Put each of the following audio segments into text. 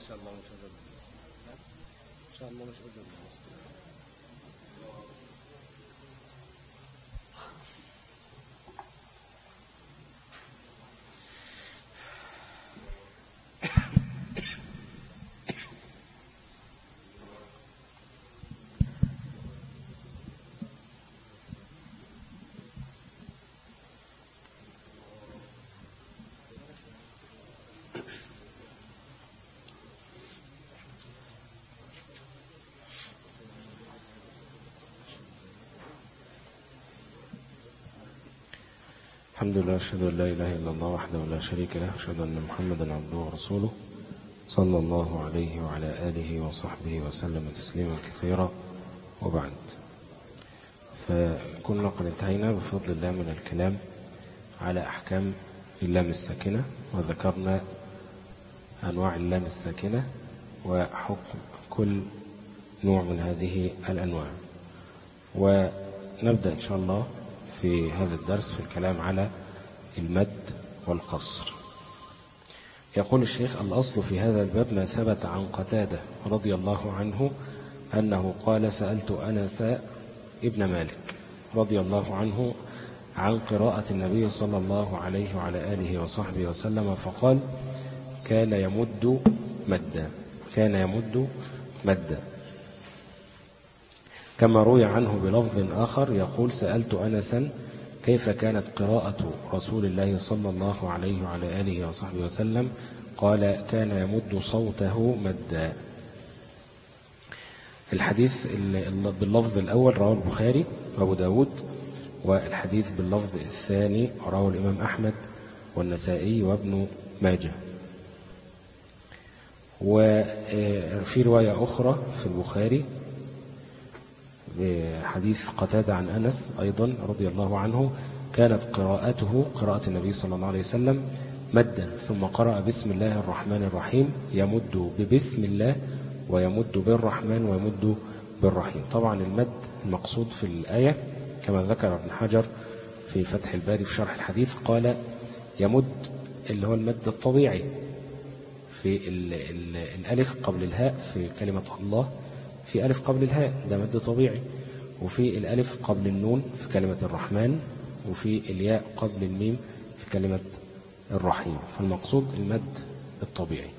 شاء الله مش أذن إن شاء الله مش أذن. الحمد لله، أشهد أن لا إله إلا الله وحده لا شريك له، أشهد أن محمدا عبده ورسوله صلى الله عليه وعلى آله وصحبه وسلم تسليما كثيرا، وبعد. فكنا قد انتهينا بفضل الله من الكلام على أحكام اللام الساكنة، وذكرنا أنواع اللام الساكنة وحكم كل نوع من هذه الأنواع. ونبدأ إن شاء الله في هذا الدرس في الكلام على المد والقصر. يقول الشيخ: الأصل في هذا الباب ما ثبت عن قتادة رضي الله عنه أنه قال: سألت أنس ابن مالك رضي الله عنه عن قراءة النبي صلى الله عليه وعلى آله وصحبه وسلم فقال: كان يمد مدا، كما روي عنه بلفظ آخر يقول: سألت أنسا كيف كانت قراءة رسول الله صلى الله عليه وعلى آله وصحبه وسلم؟ قال: كان يمد صوته مدا. الحديث باللفظ الأول رواه البخاري وأبو داود، والحديث باللفظ الثاني رواه الإمام أحمد والنسائي وابن ماجه. وفي رواية أخرى في البخاري بحديث قتادة عن أنس أيضا رضي الله عنه: كانت قراءة النبي صلى الله عليه وسلم مدا، ثم قرأ بسم الله الرحمن الرحيم، يمد ببسم الله ويمد بالرحمن ويمد بالرحيم. طبعا المد المقصود في الآية كما ذكر ابن حجر في فتح الباري في شرح الحديث، قال يمد اللي هو المد الطبيعي في الألف قبل الهاء في كلمة الله، في ألف قبل الهاء ده مد طبيعي، وفي الألف قبل النون في كلمة الرحمن، وفي الياء قبل الميم في كلمة الرحيم. فالمقصود المد الطبيعي.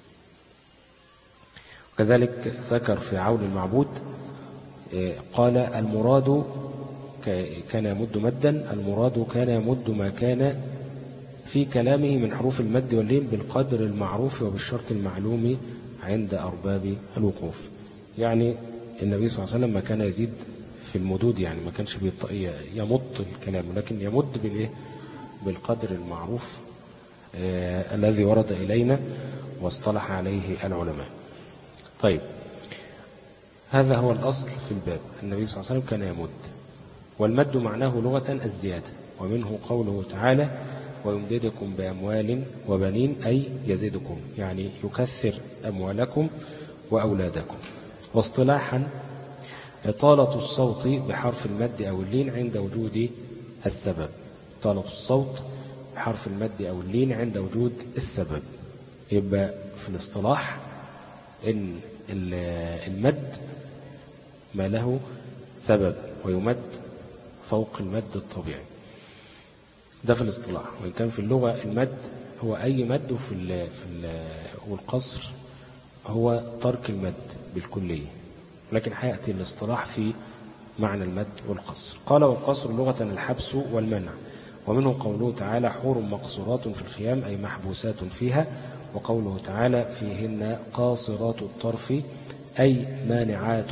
وكذلك ذكر في عون المعبود قال: المراد كان يمد مدا، المراد كان يمد ما كان في كلامه من حروف المد واللين بالقدر المعروف وبالشرط المعلوم عند أرباب الوقوف. يعني النبي صلى الله عليه وسلم ما كان يزيد في المدود، يعني ما كانش يمط الكلام، لكن يمد بالقدر المعروف الذي ورد إلينا واصطلح عليه العلماء. طيب، هذا هو الأصل في الباب. النبي صلى الله عليه وسلم كان يمد، والمد معناه لغة الزيادة، ومنه قوله تعالى: ويمددكم بأموال وبنين، أي يزيدكم، يعني يكثر أموالكم وأولادكم. واصطلاحا إطالة الصوت بحرف المد أو اللين عند وجود السبب. إطالة الصوت بحرف المد أو اللين عند وجود السبب. يبقى في الاصطلاح إن المد ما له سبب ويمد فوق المد الطبيعي، ده في الاصطلاح. وإن كان في اللغة المد هو أي مد، والقصر هو ترك المد بالكلية، لكن حيأتي الاصطلاح في معنى المد والقصر. قال: والقصر لغة الحبس والمنع، ومنه قوله تعالى: حور مقصورات في الخيام، أي محبوسات فيها. وقوله تعالى: فيهن قاصرات الطرف، أي مانعات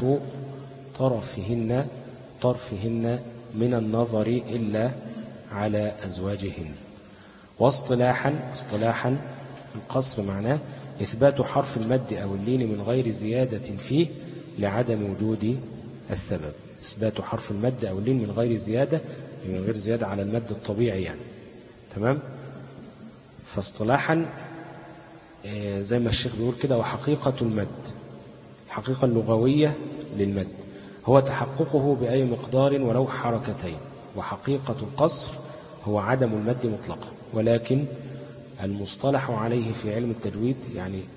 طرفهن من النظر إلا على أزواجهن. واصطلاحا القصر معناه إثبات حرف المد أو اللين من غير زيادة فيه لعدم وجود السبب. إثبات حرف المد أو اللين من غير زيادة على المد الطبيعي يعني. تمام؟ فاصطلاحا زي ما الشيخ بيقول كده: وحقيقة المد، الحقيقة اللغوية للمد هو تحققه بأي مقدار ولو حركتين. وحقيقة القصر هو عدم المد مطلقا، ولكن المصطلح عليه في علم التجويد يعني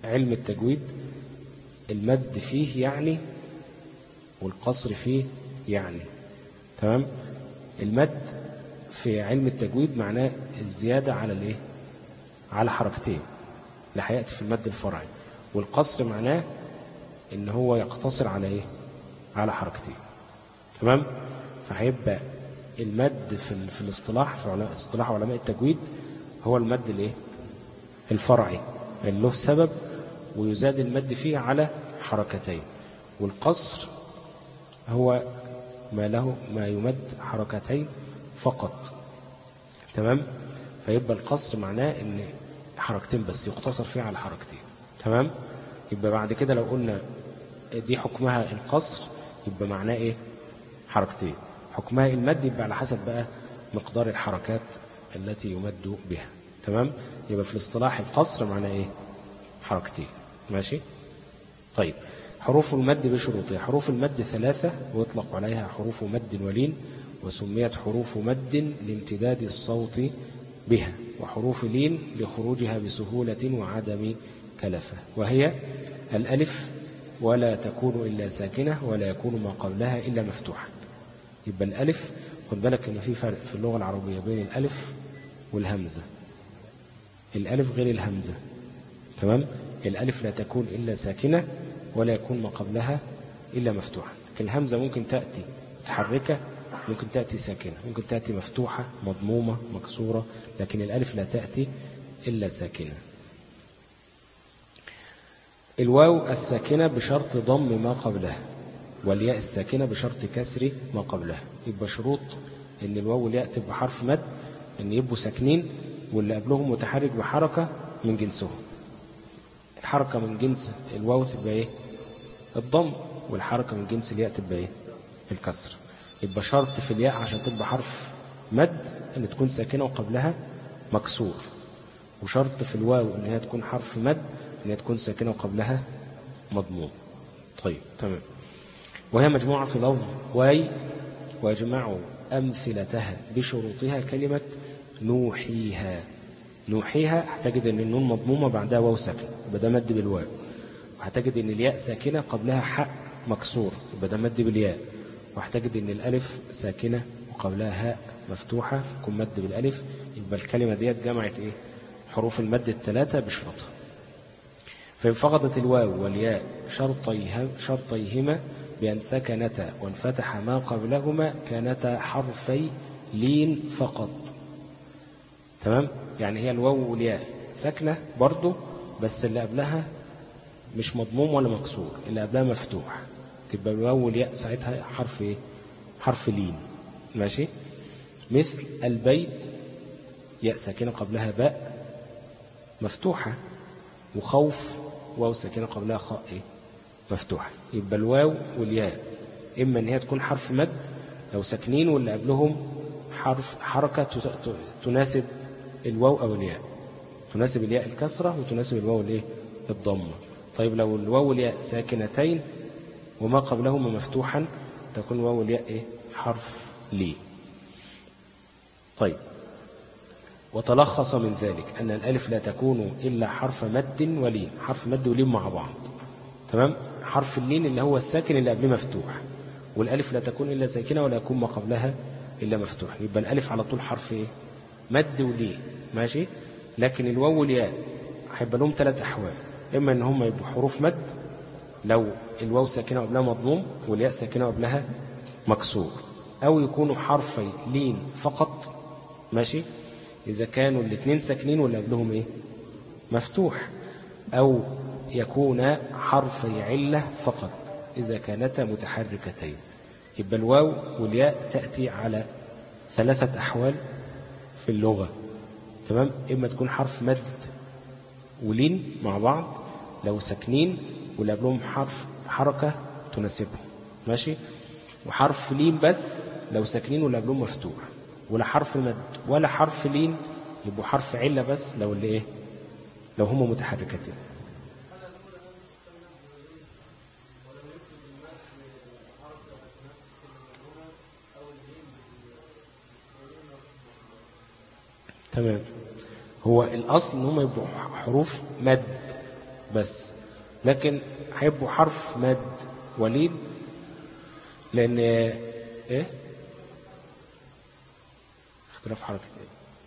علم التجويد المد فيه يعني والقصر فيه يعني. تمام. المد في علم التجويد معناه الزيادة على الايه؟ على حركتين اللي هيأتي في المد الفرعي، والقصر معناه ان هو يقتصر على ايه؟ على حركتين. تمام. فهيبقى المد في الاصطلاح، في اصطلاح علماء التجويد، هو المد الايه؟ الفرعي اللي له سبب ويزاد المد فيه على حركتين، والقصر هو ما يمد حركتين فقط. تمام. فيبقى القصر معناه ان حركتين بس يقتصر فيه على حركتين. تمام. يبقى بعد كده لو قلنا دي حكمها القصر يبقى معناه ايه؟ حركتين. حكمها المد يبقى على حسب بقى مقدار الحركات التي يمد بها. تمام. يبقى في الاصطلاح القصر معناه ايه؟ حركتين. ماشي. طيب، حروف المد بشروطها. حروف المد 3 ويطلق عليها حروف مد ولين، وسميت حروف مد لامتداد الصوت بها، وحروف لين لخروجها بسهولة وعدم كلفة. وهي الألف ولا تكون إلا ساكنة ولا يكون ما قبلها إلا مفتوحا. يبقى الألف، خد بالك إن في فرق في اللغة العربية بين الألف والهمزة. الألف غير الهمزة. تمام. الألف لا تكون إلا ساكنة ولا يكون ما قبلها إلا مفتوحا، لكن الهمزة ممكن تأتي متحركة، ممكن تأتي ساكنة، ممكن تأتي مفتوحة مضمومة مكسورة، لكن الألف لا تأتي إلا ساكنة. الواو الساكنة بشرط ضم ما قبلها، والياء الساكنة بشرط كسر ما قبلها. يبقى شروط إن الواو والياء تبقى حرف مد إن يبقوا ساكنين، واللي قبلهم متحرك بحركة من جنسهم. الحركة من جنس الواو تبقى إيه؟ الضم، والحركة من جنس الياء تبقى إيه؟ الكسر. يبقى شرط في الياء عشان تبقى حرف مد أن تكون ساكنة وقبلها مكسور، وشرط في الواو أن هي تكون حرف مد أن هي تكون ساكنة وقبلها مضموم. طيب، تمام. وهي مجموعة في لفظ واي، ويجمع أمثلتها بشروطها كلمة نوحيها. نوحيها هتجد أن النون مضمومة بعدها واو ساكنة، يبقى ده مد بالواو. وهتجد أن الياء ساكنة قبلها حق مكسور، يبقى ده مد بالياء. وهتجد أن الألف ساكنة وقبلها هاء مفتوحة، يكون مد بالألف. يبقى الكلمة ديت جمعت إيه؟ حروف المد 3 بشروطها. فإن فقدت الواو والياء شرطيهما بأن سكنتا وانفتح ما قبلهما كانتا حرفي لين فقط. تمام. يعني هي الواو والياء ساكنة برضو، بس اللي قبلها مش مضموم ولا مكسور، اللي قبلها مفتوح، تبقى الواو والياء ساعتها حرف ايه؟ حرف لين. ماشي. مثل البيت، ياء ساكنة قبلها باء مفتوحة، وخوف واو ساكنة قبلها خاء ايه؟ مفتوحة. يبقى الواو والياء إما أن هي تكون حرف مد لو ساكنين، واللي قبلهم حركة تناسب الواو أو الياء، تناسب الياء الكسرة وتناسب الواو الايه؟ الضمة. طيب لو الواو والياء ساكنتين وما قبلهما مفتوحا تكون الواو والياء ايه؟ حرف لي. طيب، وتلخص من ذلك أن الألف لا تكون إلا حرف مد ولين. حرف مد ولين مع بعض. تمام. حرف اللين اللي هو الساكن اللي قبله مفتوح، والألف لا تكون إلا ساكنة ولا يكون ما قبلها إلا مفتوح. يبقى الألف على طول حرف ايه؟ مد ولين. ماشي. لكن الواو والياء هيبقى لهم 3 أحوال. إما أن هم يبقوا حروف مد لو الواو ساكنة قبلها مضموم والياء ساكنة قبلها مكسور، أو يكونوا حرفي لين فقط. ماشي. إذا كانوا الاثنين ساكنين واللي قبلهم إيه؟ مفتوح. أو يكون حرفي علة فقط إذا كانتا متحركتين. يبقى الواو والياء تأتي على 3 أحوال في اللغة. تمام. إما تكون حرف مد ولين مع بعض لو ساكنين واللي قبلهم حركة تناسبهم. ماشي. وحرف لين بس لو ساكنين واللي قبلهم مفتوح، ولا حرف مد ولا حرف لين، يبقوا حرف علة بس لو اللي ايه؟ لو هما متحركتين. تمام. هو الأصل ان هما يبقوا حروف مد بس. لكن هيبقوا حرف مد ولين، لأن إيه؟ اختلاف حركة إيه؟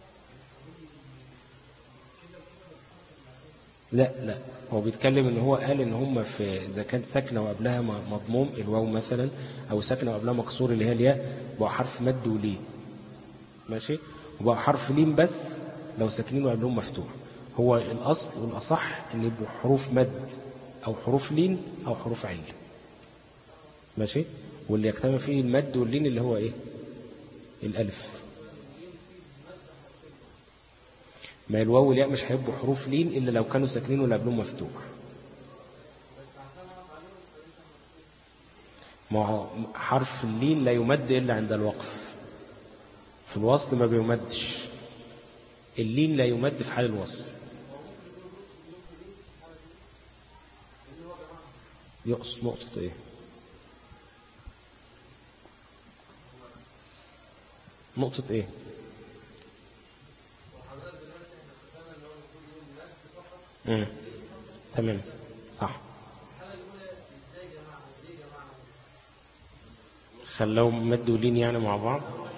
لا هو بيتكلم ان هو قال ان هم في اذا كانت ساكنه وقبلها مضموم الواو مثلا، او ساكنه وقبلها مكسور اللي هي الياء، بقى حرف مد ولين. ماشي. وبقى حرف لين بس لو ساكنين وقبلهم مفتوح. هو الاصل والاصح ان يبقوا حروف مد او حروف لين او حروف عل. ماشي. واللي يجتمع فيه المد واللين اللي هو ايه؟ الالف. ما الواو والياء مش هيبقوا حروف لين إلا لو كانوا ساكنين ولا قبلهم مفتوح. ما هو حرف اللين لا يمد إلا عند الوقف، في الوصل ما بيمدش. اللين لا يمد في حال الوصل. يقصد نقطة ايه؟ نقطة ايه؟ تمام صح. خلوهم مد ولين يعني مع بعض.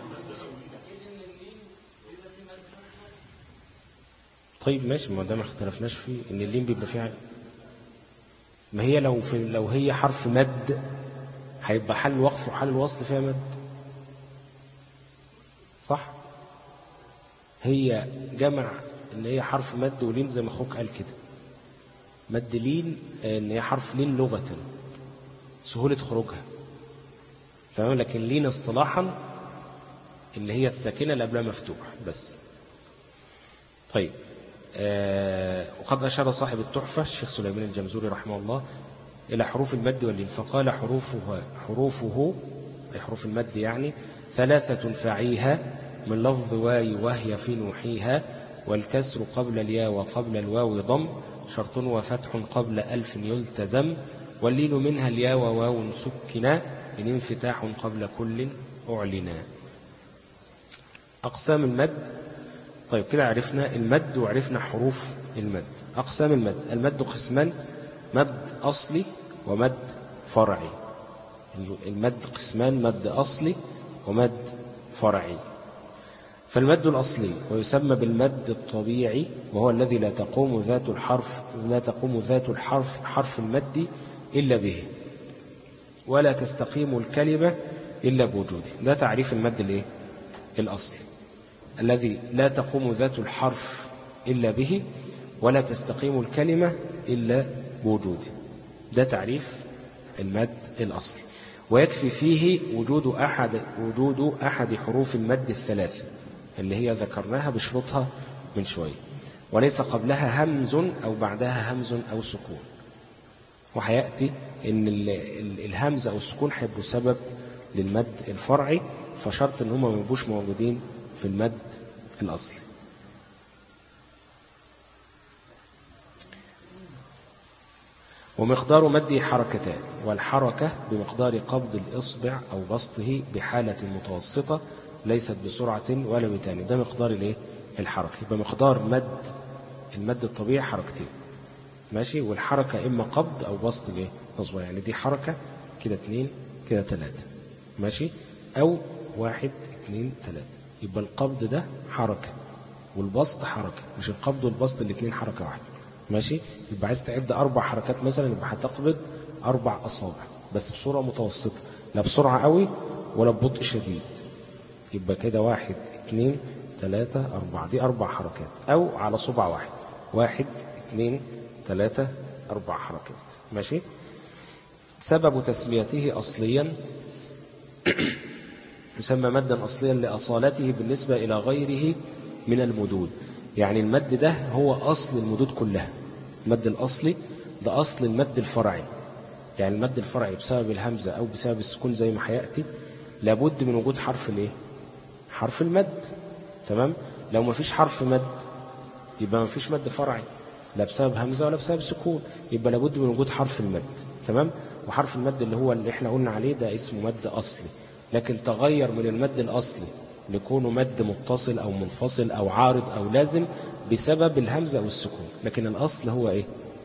طيب ماشي، ما ده ما اختلفناش فيه ان اللين بيبقى فيها. ما هي لو هي حرف مد هيبقى حال الوقف وحال الوصل فيها مد. صح. هي جمع ان هي حرف مد ولين زي ما اخوك قال كده. مد لين ان هي حرف لين لغة سهولة خروجها، تمام. لكن لين اصطلاحا اللي هي الساكنة اللي قبلها مفتوح بس. طيب وقد أشار صاحب التحفة الشيخ سليمان الجمزوري رحمه الله إلى حروف المد واللين فقال حروفه أي حروف المد يعني 3 فعيها من لفظ واي وهي في نوحيها، والكسر قبل الياء وقبل الواو ضم، شرط وفتح قبل ألف يلتزم، واللين منها الياء وواو سكنا، إن انفتاح قبل كل أعلنا. أقسام المد. طيب كده عرفنا المد وعرفنا حروف المد. أقسام المد. المد قسمان: مد أصلي ومد فرعي. المد قسمان: مد أصلي ومد فرعي. فالمد الأصلي ويسمى بالمد الطبيعي، وهو الذي لا تقوم ذات الحرف حرف المد إلا به، ولا تستقيم الكلمة إلا بوجوده. ده تعريف المد الأصلي الذي لا تقوم ذات الحرف إلا به ولا تستقيم الكلمة إلا بوجوده. ده تعريف المد الأصلي. ويكفي فيه وجود أحد حروف المد الثلاث اللي هي ذكرناها بشروطها من شوية، وليس قبلها همز أو بعدها همز أو سكون. وحيأتي إن الهمز أو السكون هيبقوا سبب للمد الفرعي، فشرط إن هم ما يبقوش موجودين في المد الأصلي. ومقدار مده حركتان، والحركة بمقدار قبض الإصبع أو بسطه بحالة متوسطة ليست بسرعة ولا بتاني. ده مقدار الحركة. يبقى مقدار المد الطبيعي حركتين، ماشي. والحركة إما قبض أو بسط نصبع، يعني دي حركة كده 2 كده 3، ماشي، أو 1 2 3. يبقى القبض ده حركة والبسط حركة، مش القبض والبسط الاثنين حركة واحدة، ماشي. يبقى عايز تعد 4 حركات مثلا، يبقى هتقبض 4 أصابع بس بسرعة متوسطة، لا بسرعة قوي ولا ببطء شديد. يبقى كده 1 2 3 4، دي 4 حركات، أو على صبع واحد 1 2 3 4 حركات، ماشي. سبب تسميته أصليا يسمى مدا أصليا لأصالته بالنسبة إلى غيره من المدود. يعني المد ده هو أصل المدود كلها. المد الأصلي ده أصل المد الفرعي. يعني المد الفرعي بسبب الهمزة أو بسبب السكون زي ما هيأتي لابد من وجود حرف المد، تمام. لو ما فيش حرف مد يبقى ما فيش مد فرعي، لا بسبب همزة ولا بسبب سكون، يبقى لابد من وجود حرف المد، تمام. وحرف المد اللي احنا قلنا عليه ده اسمه مد أصلي، لكن تغير من المد الأصلي لكونه مد متصل أو منفصل أو عارض أو لازم بسبب الهمزة أو السكون، لكن الأصل هو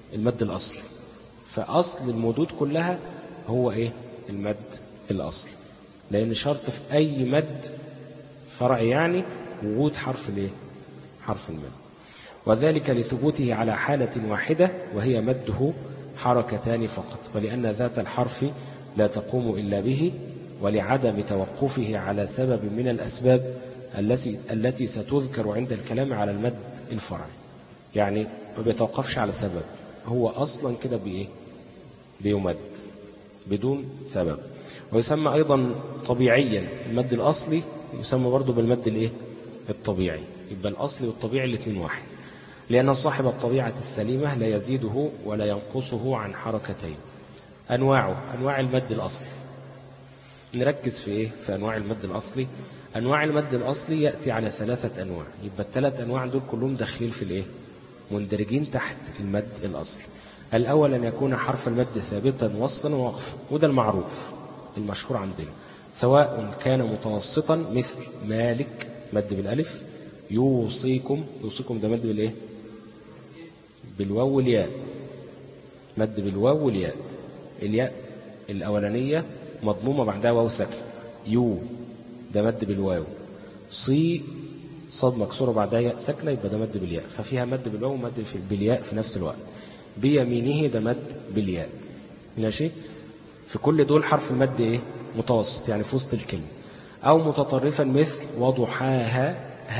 المد الأصلي. فأصل المدود كلها هو إيه؟ المد الأصلي، لأن شرط في أي مد فرعي يعني وجود حرف الإيه؟ حرف المد. وذلك لثبوته على حالة واحدة وهي مده حركتان فقط، ولأن ذات الحرف لا تقوم إلا به، ولعدم توقفه على سبب من الأسباب التي ستذكر عند الكلام على المد الفرعي. يعني ما بيتوقفش على سبب، هو أصلا كده بإيه؟ بيمد بدون سبب. ويسمى أيضا طبيعيا المد الأصلي، يسمى برضو بالمد الإيه؟ الطبيعي. يبقى الأصلي والطبيعي الاثنين واحد، لأن صاحب الطبيعة السليمة لا يزيده ولا ينقصه عن حركتين. أنواع المد الأصلي، نركز في إيه؟ في أنواع المد الأصلي. أنواع المد الأصلي يأتي على 3 أنواع. يبقى ال3 أنواع دول كلهم داخلين في الإيه؟ مندرجين تحت المد الأصلي. الأول أن يكون حرف المد ثابتا وصلا ووقفا، وده المعروف المشهور عندنا، سواء كان متوسطا مثل مالك مد بالألف، يوصيكم ده مد بالإيه؟ بالواو والياء، مد بالواو والياء. الياء الأولانية مضمومة بعدها واو ساكنة، يو ده مد بالواو، صي صاد مكسورة بعدها ياء ساكنة، يبقى ده مد بالياء، ففيها مد بالواو ومد بالياء في نفس الوقت. بيمينه ده مد بالياء. ماشي؟ في كل دول حرف المد ايه؟ متوسط، يعني في وسط الكلمة. أو متطرفا مثل وضحاها،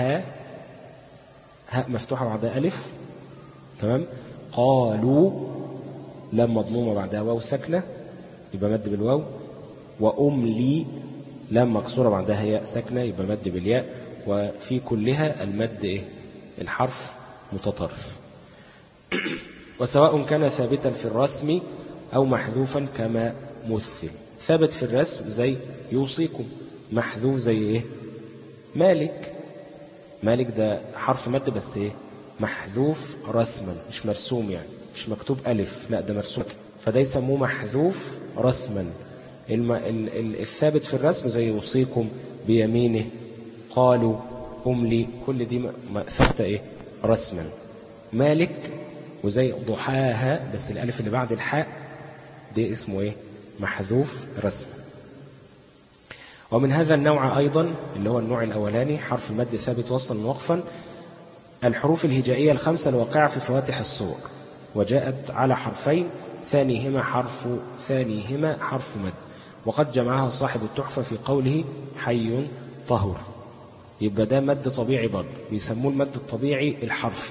هاء مفتوحة بعدها ألف، تمام؟ قالوا لام مضمومة بعدها واو ساكنة، يبقى مد بالواو. وأملي لام مكسورة بعدها ياء ساكنة، يبقى مد بالياء. وفي كلها المد إيه؟ الحرف متطرف. وسواء كان ثابتا في الرسم أو محذوفا كما مثل. ثابت في الرسم زي يوصيكم، محذوف زي إيه؟ مالك ده حرف مد بس إيه؟ محذوف رسما، مش مرسوم، يعني مش مكتوب ألف، لا ده مرسوم، فده يسموه محذوف رسما. الثابت في الرسم زي يوصيكم، بيمينه، قالوا، أملي، كل دي ثابتة إيه؟ رسما. مالك وزي ضحاها بس الألف اللي بعد الحاء دي اسمه إيه؟ محذوف رسما. ومن هذا النوع أيضا اللي هو النوع الأولاني حرف المد ثابت وصلا ووقفا الحروف الهجائية ال5 الواقعة في فواتح الصور، وجاءت على حرفين ثانيهما حرف مد، وقد جمعها صاحب التحفة في قوله حي طهور. يبقى ده مد طبيعي برضه، بيسموه المد الطبيعي الحرفي.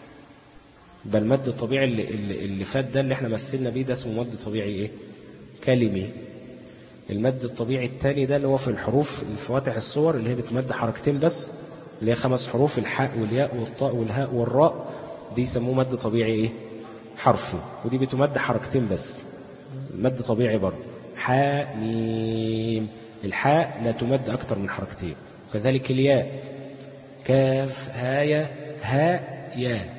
بل المد الطبيعي اللي فات ده اللي احنا مثلنا بيه ده اسمه مد طبيعي ايه؟ كلمي. المد الطبيعي الثاني ده اللي هو في الحروف الفواتح الصور اللي هي بتمد حركتين بس، اللي هي 5 حروف، الحاء والياء والطاء والهاء والراء، دي يسموه مد طبيعي ايه؟ حرفي، ودي بتمد حركتين بس، مد طبيعي برضه. حاء ميم، الحاء لا تمد أكتر من حركتين. كذلك الياء، كاف هايا هاء يا،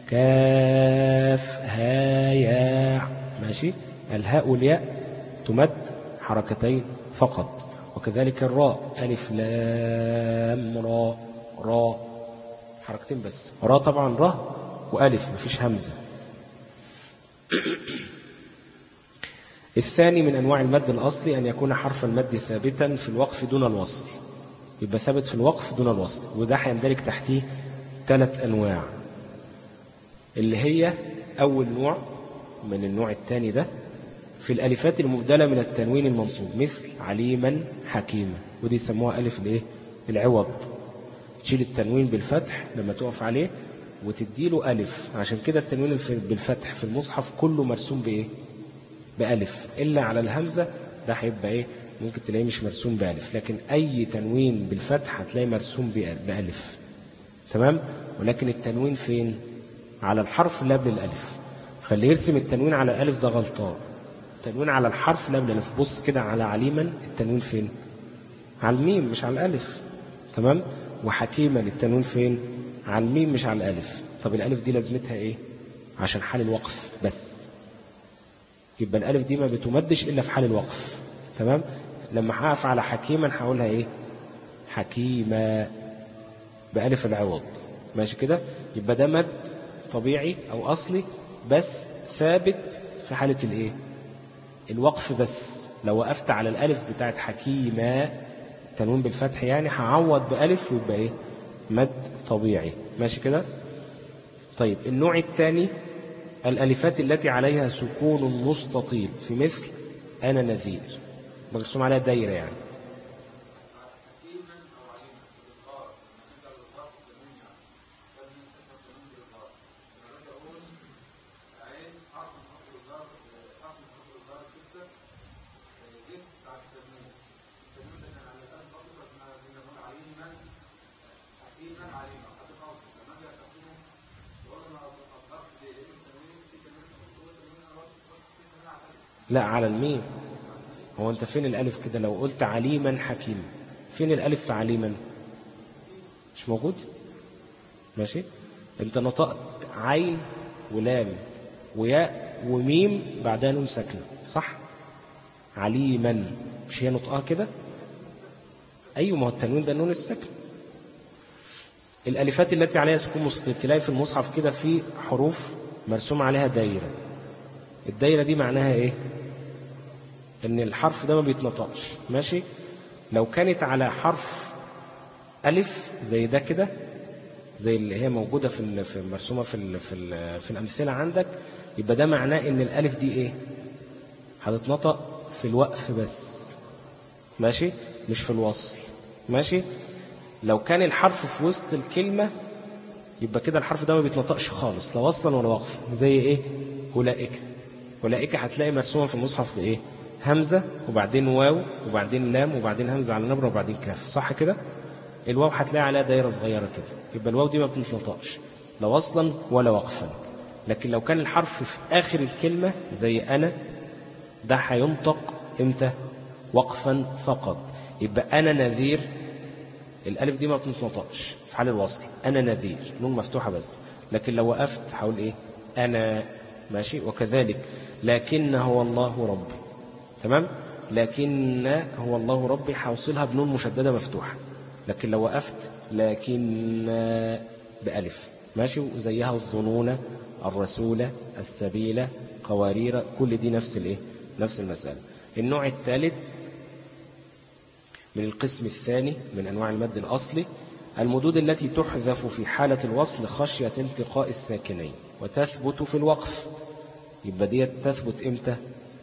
كاف هايا، ماشي؟ الهاء والياء تمد حركتين فقط. وكذلك الراء، ألف لام راء حركتين بس، راء طبعا راء وألف مفيش همزة. الثاني من أنواع المد الأصلي أن يكون حرف المد ثابتا في الوقف دون الوصل. يبقى ثابت في الوقف دون الوصل، وده هيندرج تحتيه 3 أنواع، اللي هي أول نوع من النوع الثاني ده في الألفات المبدلة من التنوين المنصوب مثل عليما حكيما، ودي يسموها ألف الإيه؟ العوض. تشيل التنوين بالفتح لما تقف عليه وتديله ألف، عشان كده التنوين بالفتح في المصحف كله مرسوم بإيه؟ بألف، إلا على الهمزة ده هيبقى إيه؟ ممكن تلاقيه مش مرسوم بألف، لكن أي تنوين بالفتح هتلاقيه مرسوم بألف، تمام؟ ولكن التنوين فين؟ على الحرف اللي قبل الألف، فاللي يرسم التنوين على الألف ده غلطان. التنوين على الحرف اللي قبل الألف، بص كده على عليما التنوين فين؟ على الميم مش على الألف، تمام؟ وحكيما التنوين فين؟ على الميم مش على الألف. طب الألف دي لازمتها إيه؟ عشان حال الوقف بس، يبقى الألف دي ما بتمدش إلا في حال الوقف، تمام؟ لما هقف على حكيما هقولها إيه؟ حكيما بألف العوض، ماشي كده؟ يبقى ده مد طبيعي أو أصلي بس ثابت في حالة الايه؟ الوقف بس. لو وقفت على الألف بتاعت حكيمة التنوين بالفتح يعني هعوض بألف ويبقى ايه؟ مد طبيعي. ماشي كده؟ طيب النوع الثاني الألفات التي عليها سكون مستطيل في مثل أنا نذير، مرسوم عليها دايرة يعني. لا على الميم. هو أنت فين الألف كده؟ لو قلت عليما حكيما فين الألف في عليما؟ مش موجود. ماشي. أنت نطقت عين ولام وياء وميم بعدها نون ساكنة صح؟ عليما مش هي نطقها كده؟ أيوة ما هو التنوين ده النون الساكن. الألفات التي عليها سكون مستطيل تلاقي في المصحف كده في حروف مرسوم عليها دايرة. الدايرة دي معناها إيه؟ إن الحرف ده ما بيتنطقش. ماشي. لو كانت على حرف ألف زي ده كده، زي اللي هي موجودة في مرسومة في الأمثلة عندك، يبقى ده معناه إن الألف دي إيه؟ هتتنطق في الوقف بس. ماشي. مش في الوصل. ماشي. لو كان الحرف في وسط الكلمة يبقى كده الحرف ده ما بيتنطقش خالص لا وصلا ولا وقفا. زي إيه؟ أولئك. أولئك هتلاقي مرسومة في المصحف بإيه؟ همزة وبعدين واو وبعدين لام وبعدين همزة على نبرة وبعدين كاف صح كده؟ الواو هتلاقي عليها دايرة صغيرة كده، يبقى الواو دي ما بتنطقش لا وصلا ولا وقفا. لكن لو كان الحرف في آخر الكلمة زي أنا، ده هينطق إمتى؟ وقفا فقط. يبقى أنا نذير، الألف دي ما بتنطقش في حال الوصل، أنا نذير نون مفتوحة بس. لكن لو وقفت هقول إيه؟ أنا. ماشي. وكذلك لكن هو الله ربي. تمام. لكن هو الله ربي هوصلها بنون مشددة مفتوحة. لكن لو وقفت لكن بألف. ماشي. وزيها الظنون الرسول السبيل قوارير، كل دي نفس الايه؟ نفس المسألة. النوع الثالث من القسم الثاني من أنواع المد الأصلي المدود التي تحذف في حالة الوصل خشية التقاء الساكنين وتثبت في الوقف. يبقى دي تثبت إمتى؟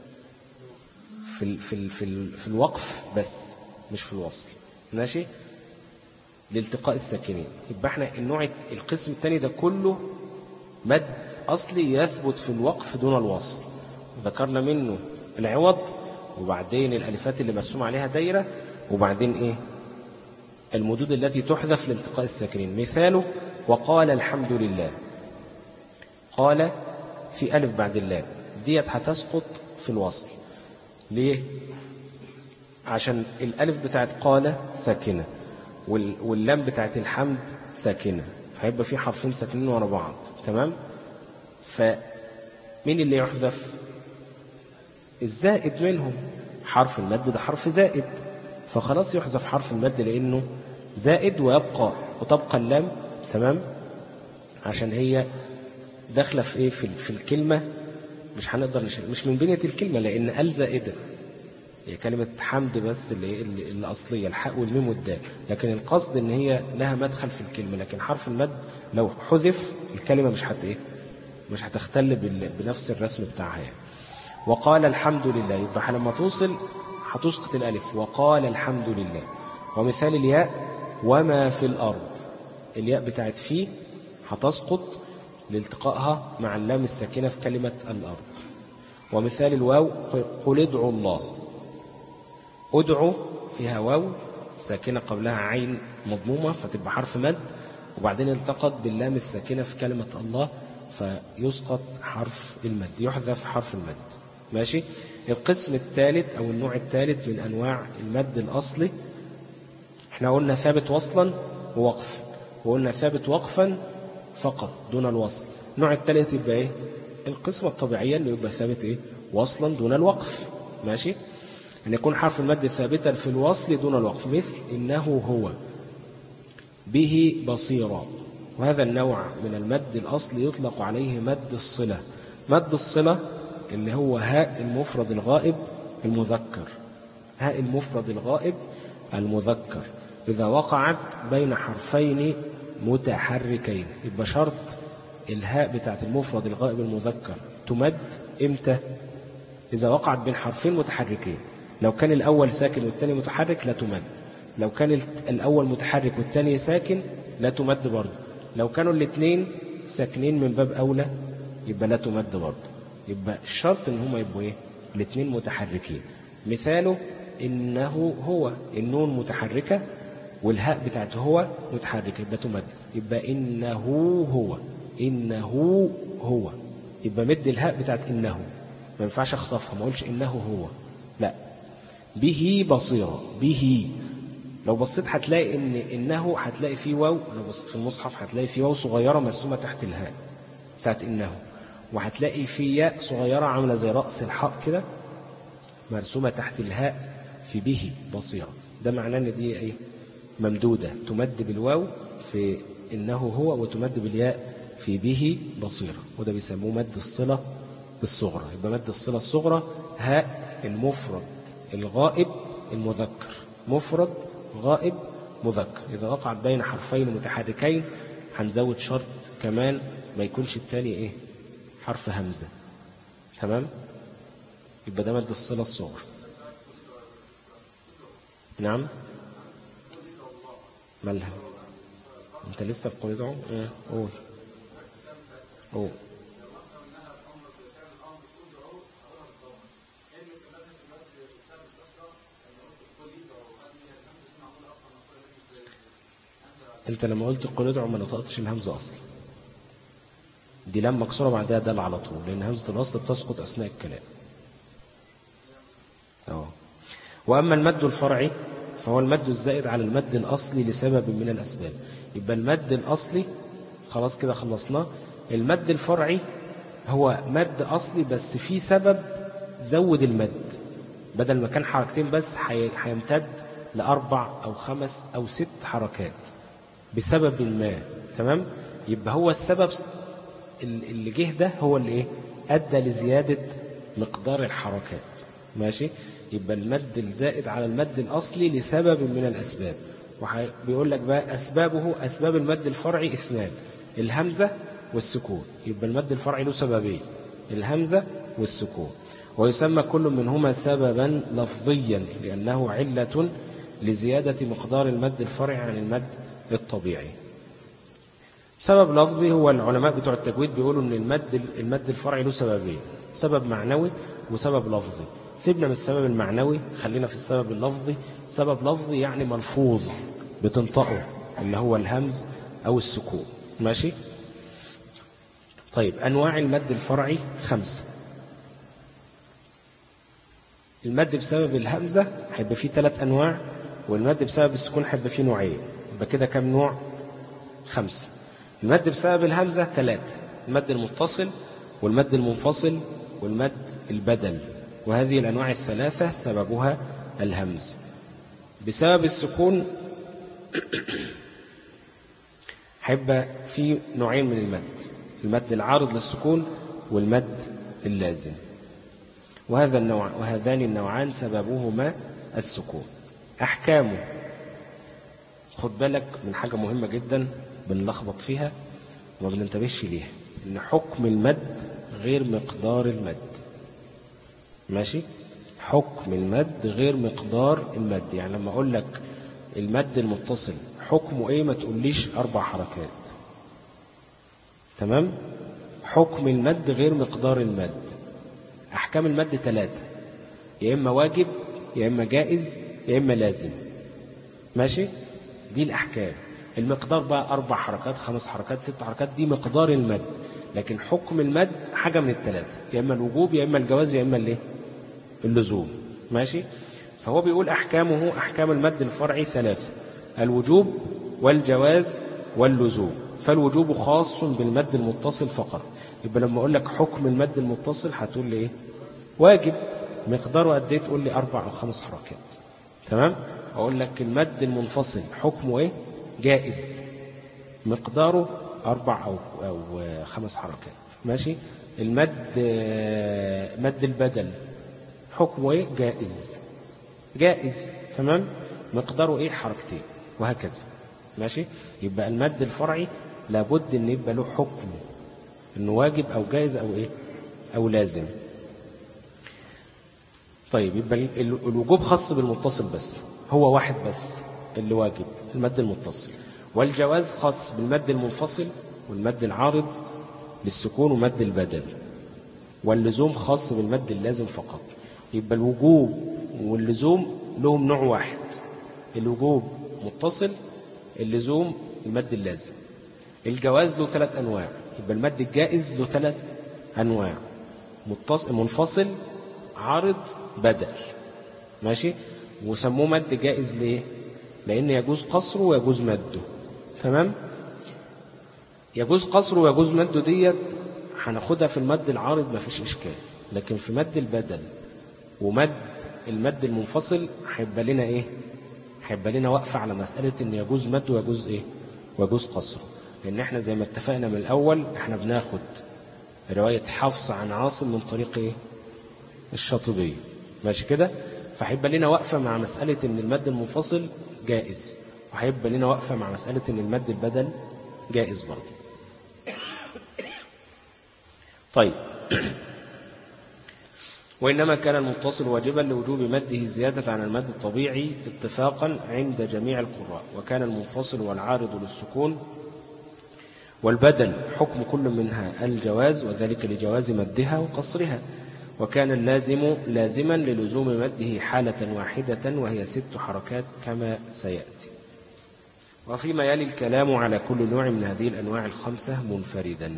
في الوقف بس مش في الوصل. ماشي. لالتقاء الساكنين. يبقى احنا القسم الثاني ده كله مد أصلي يثبت في الوقف دون الوصل. ذكرنا منه العوض وبعدين الألفات اللي مرسوم عليها دايرة وبعدين إيه؟ المدود التي تحذف لالتقاء الساكنين. مثاله وقال الحمد لله. قال في ألف بعد اللام ديت هتسقط في الوصل. ليه؟ عشان الألف بتاعت قال ساكنة واللام بتاعت الحمد ساكنة، هيبقى في حرفين ساكنين ورا بعض. تمام. فمين اللي يحذف؟ الزائد منهم. حرف المد ده حرف زائد، فخلاص يحذف حرف المد لأنه زائد وتبقى اللام. تمام. عشان هي داخله في ايه؟ في الكلمة، مش هنقدر نشيل، مش من بنية الكلمة لأن ال زائدة، هي كلمة حمد بس اللي الأصلية الحاء والميم والدال، لكن القصد إن هي لها مدخل في الكلمة. لكن حرف المد لو حذف الكلمة مش هتختل بنفس الرسم بتاعها يعني. وقال الحمد لله، يبقى لما توصل هتسقط الألف وقال الحمد لله. ومثال الياء وما في الأرض، الياء بتاعت فيه هتسقط لالتقائها مع اللام الساكنة في كلمة الأرض. ومثال الواو قل ادعوا الله، ادعوا فيها واو ساكنة قبلها عين مضمومة فتبقى حرف مد، وبعدين التقط باللام الساكنة في كلمة الله فيسقط حرف المد، يحذف حرف المد. ماشي. القسم الثالث أو النوع الثالث من أنواع المد الأصلي، احنا قلنا ثابت وصلا ووقفا، وقلنا ثابت وقفا فقط دون الوصل. النوع الثالث يبقى ايه؟ القسمة الطبيعية اللي يبقى ثابت ايه؟ وصلا دون الوقف. ماشي. أن يكون حرف المد ثابتا في الوصل دون الوقف، مثل إنه هو به بصيرا. وهذا النوع من المد الأصل يطلق عليه مد الصلة، مد الصلة اللي هو هاء المفرد الغائب المذكر، هاء المفرد الغائب المذكر إذا وقعت بين حرفين متحركين. يبقى شرط الهاء بتاعت المفرد الغائب المذكر تمد إمتى؟ إذا وقعت بين حرفين متحركين. لو كان الأول ساكن والثاني متحرك لا تمد، لو كان الأول متحرك والثاني ساكن لا تمد برضه، لو كانوا الاثنين ساكنين من باب أولى يبقى لا تمد برضه. يبقى الشرط إن هما يبقوا إيه؟ الاثنين متحركين. مثاله إنه هو، النون متحركة والهاء بتاعته هو متحركة يبقى تمد. يبقى إنه هو، إنه هو، يبقى مد الهاء بتاعت إنه، ما ينفعش اخطفها ما اقولش إنه هو، لا. به بصيرة، به لو بصيت هتلاقي إنه هتلاقي فيه واو، لو بصيت في المصحف هتلاقي فيه واو صغيرة مرسومة تحت الهاء بتاعت إنه، وهتلاقي فيه ياء صغيرة عاملة زي رأس الحاء كده مرسومة تحت الهاء في به بصيرة. ده معناه إن دي إيه؟ ممدودة، تمد بالواو في إنه هو وتمد بالياء في به بصيرة، وده بيسموه مد الصلة الصغرى. يبقى مد الصلة الصغرى هاء المفرد الغائب المذكر، مفرد غائب مذكر إذا وقعت بين حرفين متحركين. هنزود شرط كمان ما يكونش التاني إيه؟ حرف همزة. تمام؟ يبقى ده مد الصلة الصغرى. نعم؟ مالها؟ انت لسه في قول ادعوا؟ قول قول. انت لما قلت قول ادعوا ما نطقتش الهمزة اصلا، دي لام مكسورة بعدها دال على طول، لان همزة الوصل بتسقط اثناء الكلام. واما المد الفرعي فهو المد الزائد على المد الأصلي لسبب من الأسباب. يبقى المد الأصلي خلاص كده خلصناه. المد الفرعي هو مد أصلي بس في سبب زود المد، بدل ما كان حركتين بس هيمتد لأربع أو خمس أو 6 حركات بسبب ما. تمام؟ يبقى هو السبب اللي جه ده هو اللي إيه؟ أدى لزيادة مقدار الحركات. ماشي؟ يبقى المد الزائد على المد الأصلي لسبب من الأسباب. وبيقول لك بقى أسبابه، أسباب المد الفرعي 2: الهمزة والسكون. يبقى المد الفرعي له سببين: الهمزة والسكون. ويسمى كل منهما سببا لفظيا لأنه علة لزيادة مقدار المد الفرعي عن المد الطبيعي. سبب لفظي هو العلماء بتوع التجويد بيقولوا أن المد الفرعي له سببين: سبب معنوي وسبب لفظي. سيبنا من السبب المعنوي، خلينا في السبب اللفظي. سبب لفظي يعني ملفوظ بتنطقه، اللي هو الهمز أو السكون. ماشي؟ طيب، أنواع المد الفرعي 5. المد بسبب الهمزة هيبقى فيه 3 أنواع، والمد بسبب السكون هيبقى فيه نوعين. يبقى كده كم نوع؟ 5. المد بسبب الهمزة 3: المد المتصل والمد المنفصل والمد البدل، وهذه الأنواع ال3 سببها الهمز. بسبب السكون هيبقى في نوعين من المد: المد العارض للسكون والمد اللازم. وهذان النوعان سببهما السكون. أحكامه، خد بالك من حاجة مهمة جدا بنلخبط فيها وما بننتبهش ليها، إن حكم المد غير مقدار المد. ماشي؟ حكم المد غير مقدار المد. يعني لما أقول لك المد المتصل حكمه إيه ما تقوليش 4 حركات. تمام؟ حكم المد غير مقدار المد. أحكام المد 3: يا إما واجب يا إما جائز يا إما لازم. ماشي؟ دي الأحكام. المقدار بقى 4 حركات 5 حركات 6 حركات، دي مقدار المد. لكن حكم المد حاجة من ال3: يا إما الوجوب يا إما الجواز يا إما اللزوم. ماشي؟ فهو بيقول أحكامه، أحكام المد الفرعي 3: الوجوب والجواز واللزوم. فالوجوب خاص بالمد المتصل فقط. يبقى لما أقول لك حكم المد المتصل هتقول لي إيه؟ واجب. مقداره قد إيه؟ تقول لي 4 أو 5 حركات. تمام؟ أقول لك المد المنفصل حكمه إيه؟ جائز. مقداره 4 أو 5 حركات. ماشي؟ المد مد البدل حكمه ايه؟ جائز. تمام. مقداره ايه؟ حركتين، وهكذا. ماشي. يبقى المد الفرعي لابد ان يبقى له حكم انه واجب او جائز او ايه؟ او لازم. طيب يبقى الوجوب خاص بالمتصل بس، هو واحد بس اللي واجب، المد المتصل. والجواز خاص بالمد المنفصل والمد العارض للسكون ومد البدل. واللزوم خاص بالمد اللازم فقط. يبقى الوجوب واللزوم لهم نوع واحد، الوجوب متصل، اللزوم المد اللازم. الجواز له 3 أنواع، يبقى المد الجائز له 3 أنواع، منفصل، عارض، بدل. ماشي. وسموه مد جائز ليه؟ لأن يجوز قصره ويجوز مده. تمام. يجوز قصره ويجوز مده ديت هناخدها في المد العارض ما فيش إشكال، لكن في مد البدل ومد المد المنفصل هيبقى لنا ايه؟ هيبقى لنا وقفة على مسألة ان يجوز مد ويجوز ايه؟ ويجوز قصره. لان احنا زي ما اتفقنا من الاول احنا بناخد رواية حفص عن عاصم من طريق ايه؟ الشاطبية. ماشي كده. فهيبقى لنا وقفة مع مسألة ان المد المنفصل جائز، وهيبقى لنا وقفة مع مسألة ان المد البدل جائز برضه. طيب. وإنما كان المتصل واجبا لوجوب مده زيادة عن المد الطبيعي اتفاقا عند جميع القراء. وكان المنفصل والعارض للسكون والبدل حكم كل منها الجواز، وذلك لجواز مدها وقصرها. وكان اللازم لازما للزوم مده حالة واحدة وهي 6 حركات كما سيأتي. وفيما يلي الكلام على كل نوع من هذه الأنواع ال5 منفردا.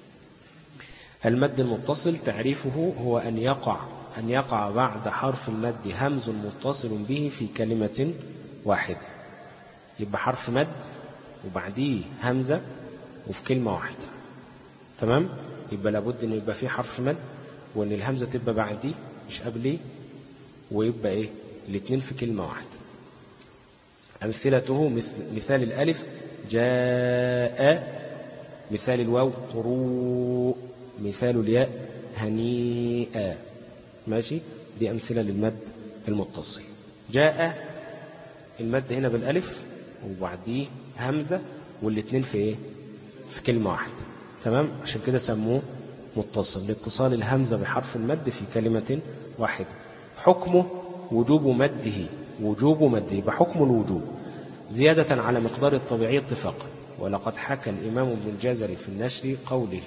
المد المتصل تعريفه هو أن يقع بعد حرف المد همز متصل به في كلمة واحدة. يبقى حرف مد وبعديه همزة وفي كلمة واحدة. تمام. يبقى لابد أن يبقى فيه حرف مد وأن الهمزة تبقى بعديه مش قبليه، ويبقى إيه؟ الاثنين في كلمة واحدة. أمثلته مثال الألف جاء، مثال الواو قروء، مثال الياء هنيئا. ماشي. دي أمثلة للمد المتصل. جاء المد هنا بالألف وبعديه همزة والاثنين في إيه؟ في كلمة واحدة. تمام. عشان كده سموه متصل لاتصال الهمزة بحرف المد في كلمة واحدة. حكمه وجوب مده بحكم الوجوب زيادة على مقدار الطبيعي اتفاقا. ولقد حكى الإمام ابن الجزري في النشر قوله: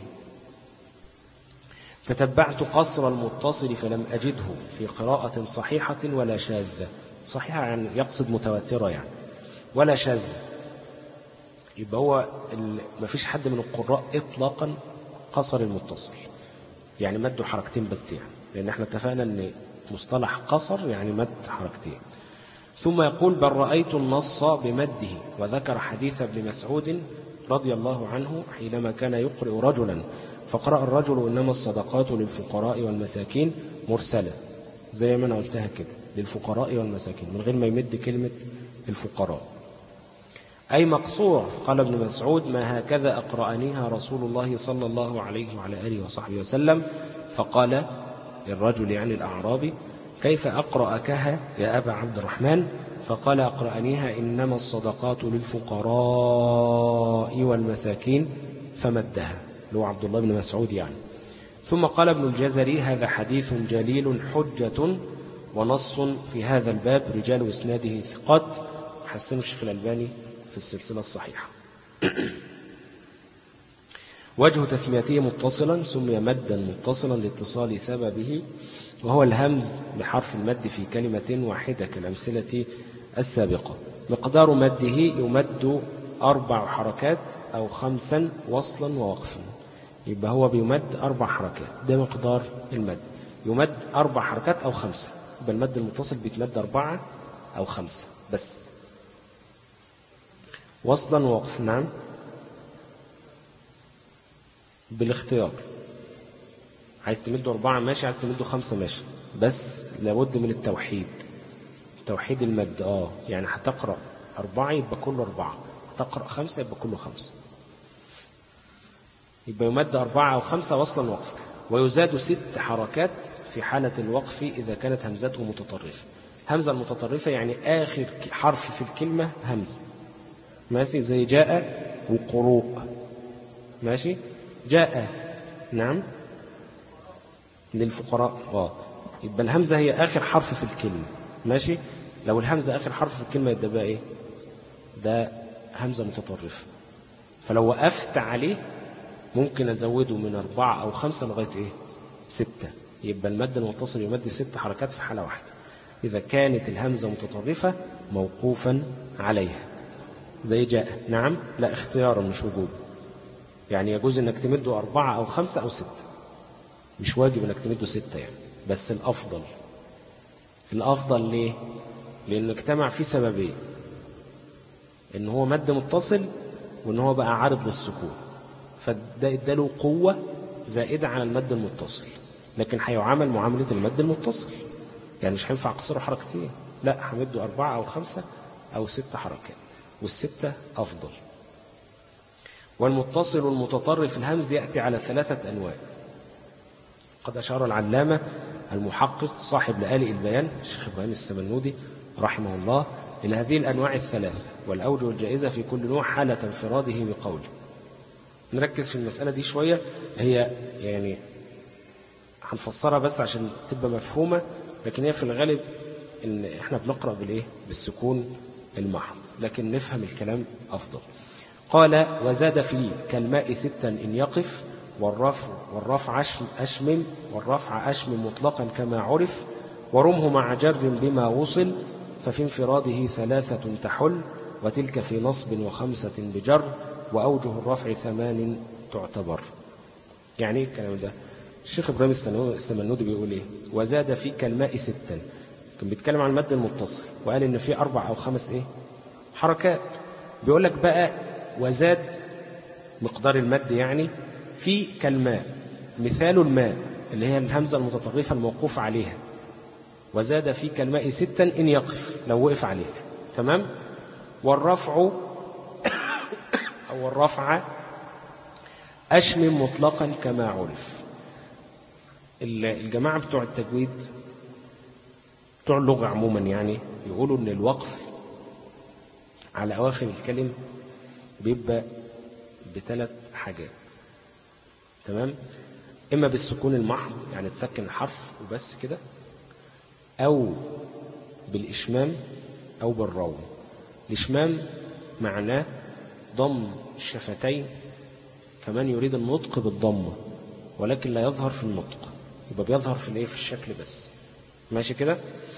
تتبعت قصر المتصل فلم أجده في قراءة صحيحة ولا شاذة. صحيحة يعني يقصد متواترة يعني، ولا شاذة. يبقى هو ما فيش حد من القراء إطلاقا قصر المتصل، يعني مده حركتين بس، يعني لأن احنا اتفقنا أن مصطلح قصر يعني مد حركتين. ثم يقول: بل رأيت النص بمده. وذكر حديث ابن مسعود رضي الله عنه حينما كان يقرئ رجلا فقرأ الرجل: إنما الصدقات للفقراء والمساكين، مرسلة زي ما أنا قلتها كده، للفقراء والمساكين، من غير ما يمد كلمة الفقراء، أي مقصورة. قال ابن مسعود: ما هكذا أقرأنيها رسول الله صلى الله عليه وعلى آله وصحبه وسلم. فقال الرجل يعني الأعرابي: كيف أقرأكها يا أبا عبد الرحمن؟ فقال: أقرأنيها إنما الصدقات للفقراء والمساكين، فمدها، له عبد الله بن مسعود يعني. ثم قال ابن الجزري: هذا حديث جليل حجة ونص في هذا الباب، رجال إسناده ثقات. حسنه الشيخ الألباني في السلسلة الصحيحة. وجه تسميته متصلا سمي مدا متصلا لاتصال سببه، وهو الهمز بحرف المد في كلمة واحدة كالأمثلة السابقة. مقدار مده يمد 4 حركات أو 5 وصلا ووقفا. يبقى هو بيمد 4 حركات، ده مقدار المد. يمد 4 حركات أو 5. يبقى المد المتصل بيتمد 4 أو 5 بس، وصلا ووقفا. نعم، بالاختيار. عايز تمده 4 ماشي، عايز تمده 5 ماشي، بس لابد من التوحيد، توحيد المد. يعني هتقرأ 4 يبقى كله 4، هتقرأ 5 يبقى كله 5. يبقى يمد 4 أو 5 وصلا وقفا. ويزاد 6 حركات في حالة الوقف إذا كانت همزته متطرفة. همزة المتطرفة يعني آخر حرف في الكلمة همزة، ماشي، زي جاء وقروء، ماشي. جاء نعم للفقراء، يبقى الهمزة هي آخر حرف في الكلمة، ماشي. لو الهمزة آخر حرف في الكلمة يبقى بقى إيه؟ ده همزة متطرفة. فلو وقفت عليه ممكن أزوده من 4 أو 5 لغاية إيه؟ 6. يبقى المد المتصل يمد 6 حركات في حالة واحدة إذا كانت الهمزة متطرفة موقوفا عليها، زي جاء. نعم، لا، اختيارا مش وجوب، يعني يجوز أنك تمده 4 أو 5 أو 6، مش واجب أنك تمده 6 يعني. بس الأفضل ليه؟ لأنه اجتمع فيه سببين، إن هو مد متصل وإن هو بقى عارض للسكون، فده اداله قوة زائدة على المد المتصل، لكن هيعامل معاملة المد المتصل، يعني مش هينفع أقصره حركتين، لا، همده 4 أو 5 أو 6 حركات، والستة أفضل. والمتصل المتطرف الهمز يأتي على 3 أنواع. قد أشار العلامة المحقق صاحب لآلئ البيان الشيخ إبراهيم السمنودي رحمه الله إلى هذه الأنواع 3 والأوجه الجائزة في كل نوع حالة انفراده بقوله. نركز في المسألة دي شوية، هي يعني هنفسرها بس عشان تبقى مفهومة، لكن هي في الغالب إن إحنا بنقرأ بالسكون المحض، لكن نفهم الكلام أفضل. قال: وزاد في كالماء 6 إن يقف، والرفع أشمم مطلقا كما عرف، ورمه مع جر بما وصل، ففي انفراده 3 تحل، وتلك في نصب و5 بجر، وأوجه الرفع 8 تعتبر. يعني ايه الكلام ده؟ الشيخ إبراهيم السمنودي بيقول ايه؟ وزاد في كالماء 6، كان بيتكلم عن المد المتصل وقال ان في 4 أو 5 ايه؟ حركات. بيقول لك بقى وزاد مقدار المد، يعني في كالماء، مثال الماء اللي هي الهمزة المتطرفة الموقوف عليها، وزاد في كالماء 6 إن يقف، لو وقف عليها، تمام. والرفع أو الرفع أشمم مطلقا كما عرف. الجماعة بتوع التجويد بتوع اللغة عموما يعني يقولوا ان الوقف على أواخر الكلم بيبقى ب3 حاجات، تمام. إما بالسكون المحض، يعني تسكن الحرف وبس كده، أو بالإشمام، أو بالروم. الإشمام معناه ضم الشفتين، كمان يريد النطق بالضمة ولكن لا يظهر في النطق، يبقى بيظهر في الايه؟ في الشكل بس، ماشي كده.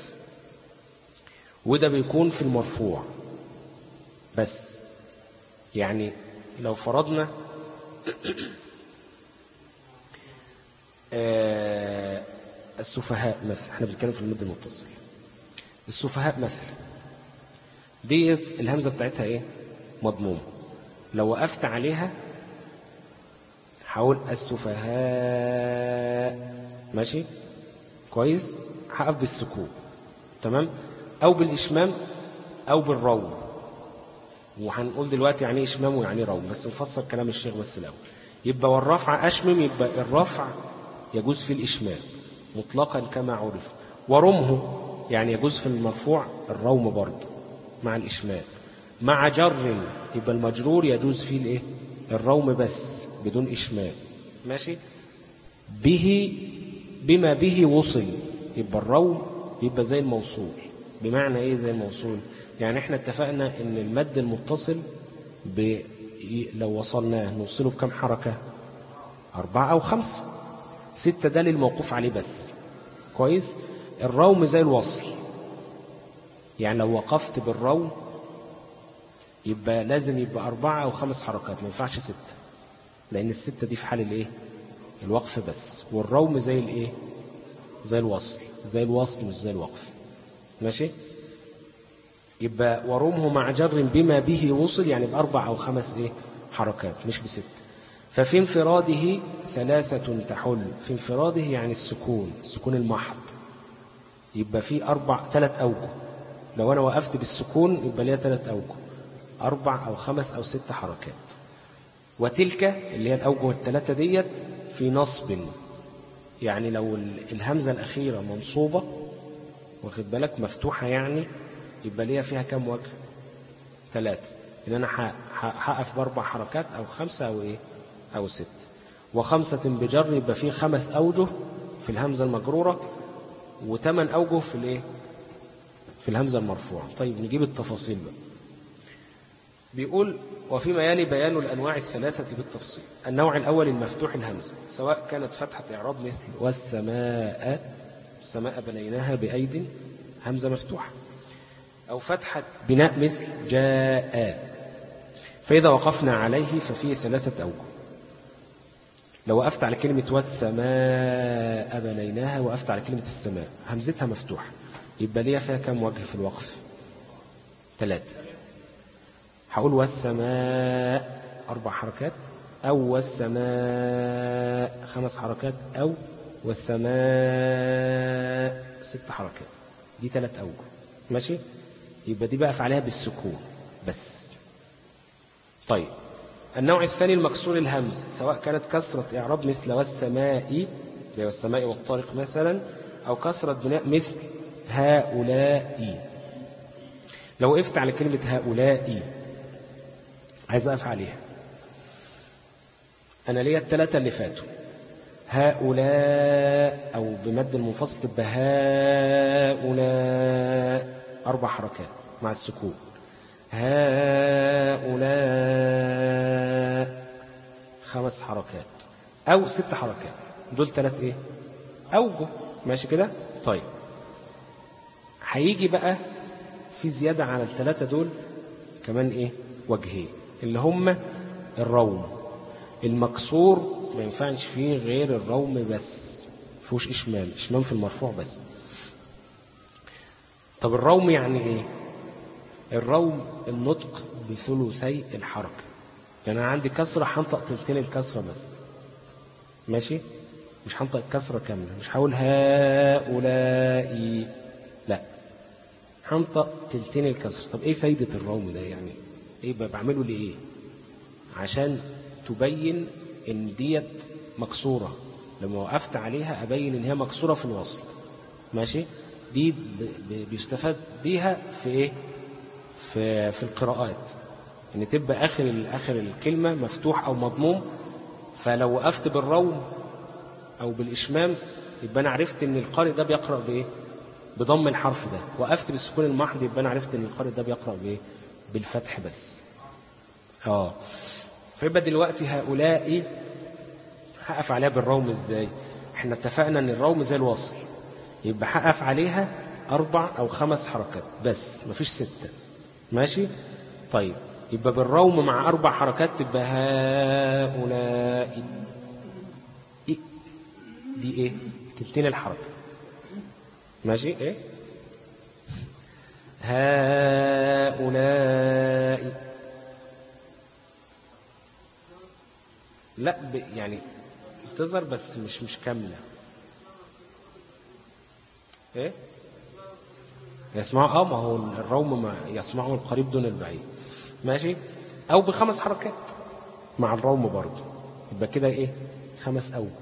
وده بيكون في المرفوع بس. يعني لو فرضنا السفهاء مثلا، احنا بنتكلم في المد المتصل، السفهاء مثلا دي الهمزة بتاعتها ايه؟ مضمومة. لو وقفت عليها حاول السفهاء، ماشي كويس، هقف بالسكون، تمام، او بالاشمام او بالروم. وهنقول دلوقتي يعني ايه اشمام ويعني روم، بس نفسر كلام الشيخ بس الاول. يبقى والرفع اشمم، يبقى الرفع يجوز في الاشمام مطلقا كما عرف، ورمه يعني يجوز في المرفوع الروم برضه مع الاشمام، مع جر يبقى المجرور يجوز فيه الايه؟ الروم بس بدون اشمام، ماشي. بما به وصل، يبقى الروم يبقى زي الموصول. بمعنى ايه زي الموصول؟ يعني احنا اتفقنا ان المد المتصل لو وصلناه نوصله بكم حركة؟ 4 أو 5. 6 ده للموقوف عليه بس، كويس. الروم زي الوصل، يعني لو وقفت بالروم يبقى لازم يبقى 4 أو 5 حركات، ما ينفعش 6، لأن 6 دي في حال الايه؟ الوقف بس. والروم زي الايه؟ زي الوصل، زي الوصل مش زي الوقف، ماشي. يبقى ورمه مع جر بما به وصل، يعني ب4 أو 5 ايه؟ حركات، مش ب6. ففي انفراده 3 تحل. في انفراده يعني السكون المحض، يبقى في 3 أوجه. لو أنا وقفت بالسكون يبقى ليها 3 أوجه، 4 أو 5 أو 6 حركات. وتلك اللي هي الأوجه ال3 ديت في نصب، يعني لو الهمزة الأخيرة منصوبة واخد بالك مفتوحة يعني يبقى ليها فيها كم وجه؟ 3. إن أنا هقف ب4 حركات أو 5 أو إيه أو 6. و5 بجر يبقى فيه 5 أوجه في الهمزة المجرورة و8 أوجه في الإيه في الهمزة المرفوعة. طيب نجيب التفاصيل بقى. بيقول وفيما يلي بيان الأنواع الثلاثة بالتفصيل. النوع الأول المفتوح الهمزة سواء كانت فتحة إعراب مثل والسماء، السماء بنيناها بأيد همزة مفتوحة، أو فتحة بناء مثل جاء، فإذا وقفنا عليه ففيه 3 أوجه. لو وقفت على كلمة والسماء بنيناها وقفت على كلمة السماء همزتها مفتوحة يبقى ليها فيها كم وجه في الوقف؟ 3. هقول والسماء 4 حركات أو والسماء 5 حركات أو والسماء 6 حركات. دي 3 أوجه ماشي. يبقى دي بقى عليها بالسكون بس. طيب النوع الثاني المكسور الهمز سواء كانت كسرة إعراب مثل والسماء زي والسماء والطارق مثلا، أو كسرة بناء مثل هؤلاء. لو وقفت على كلمة هؤلاء عايز أقف عليها، أنا ليا 3 اللي فاتوا هؤلاء أو بمد المنفصل تبقى هؤلاء 4 حركات مع السكون، هؤلاء 5 حركات أو 6 حركات. دول 3 إيه أوجه ماشي كده. طيب هيجي بقى في زيادة على ال3 دول كمان إيه وجهين اللي هم الروم. المكسور ما ينفعش فيه غير الروم بس، فيهوش إشمام في المرفوع بس. طب الروم يعني إيه؟ الروم النطق بثلثي الحركة. يعني أنا عندي كسرة هنطق تلتين الكسرة بس ماشي، مش هنطق الكسرة كاملة، مش هقول هؤلاء لا، هنطق تلتين الكسرة. طب إيه فايدة الروم ده؟ يعني إيه بعمله لإيه؟ عشان تبين إن ديت مكسورة، لما وقفت عليها أبين إن هي مكسورة في الوصل ماشي. دي بيستفاد بيها في إيه في القراءات، إن تبقى آخر الكلمة مفتوح أو مضموم. فلو وقفت بالروم أو بالإشمام يبقى أنا عرفت إن القارئ ده بيقرأ بإيه بضم الحرف ده. وقفت بالسكون المحض يبقى أنا عرفت إن القارئ ده بيقرأ بإيه بالفتح بس. فيبقى دلوقتي هؤلاء هقف عليها بالروم إزاي؟ احنا اتفقنا إن الروم زي الوصل، يبقى هقف عليها 4 أو 5 حركات بس مفيش 6 ماشي. طيب يبقى بالروم مع 4 حركات تبقى هؤلاء. دي ايه تلتين الحركة ماشي. ايه هؤلاء لا يعني تظهر بس مش كاملة. ايه يسمعوا ما هو الروم ما يسمعوا القريب دون البعيد ماشي، او ب5 حركات مع الروم برضو يبقى كده ايه 5 أوجه.